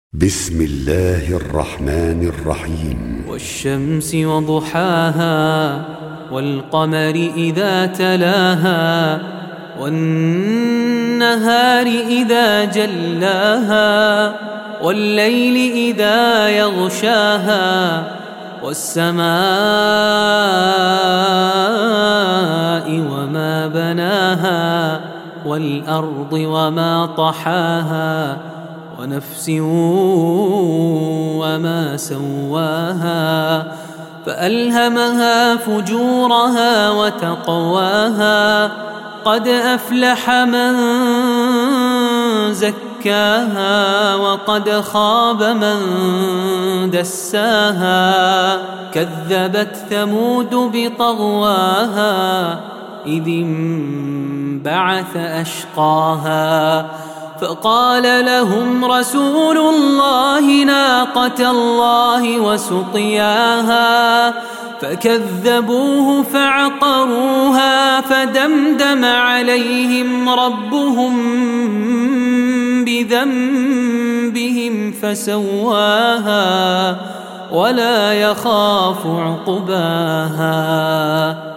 بسم الله الرحمن الرحيم. والشمس وضحاها والقمر إذا تلاها والنهار إذا جلاها والليل إذا يغشاها والسماء وما بناها والأرض وما طحاها ونفس وما سواها فألهمها فجورها وتقواها قد أفلح من زكاها وقد خاب من دساها كذبت ثمود بطغواها إذ انبعث أشقاها فقال لهم رسول الله ناقة الله وسقياها فكذبوه فعقروها فدمدم عليهم ربهم بذنبهم فسواها ولا يخاف عقباها.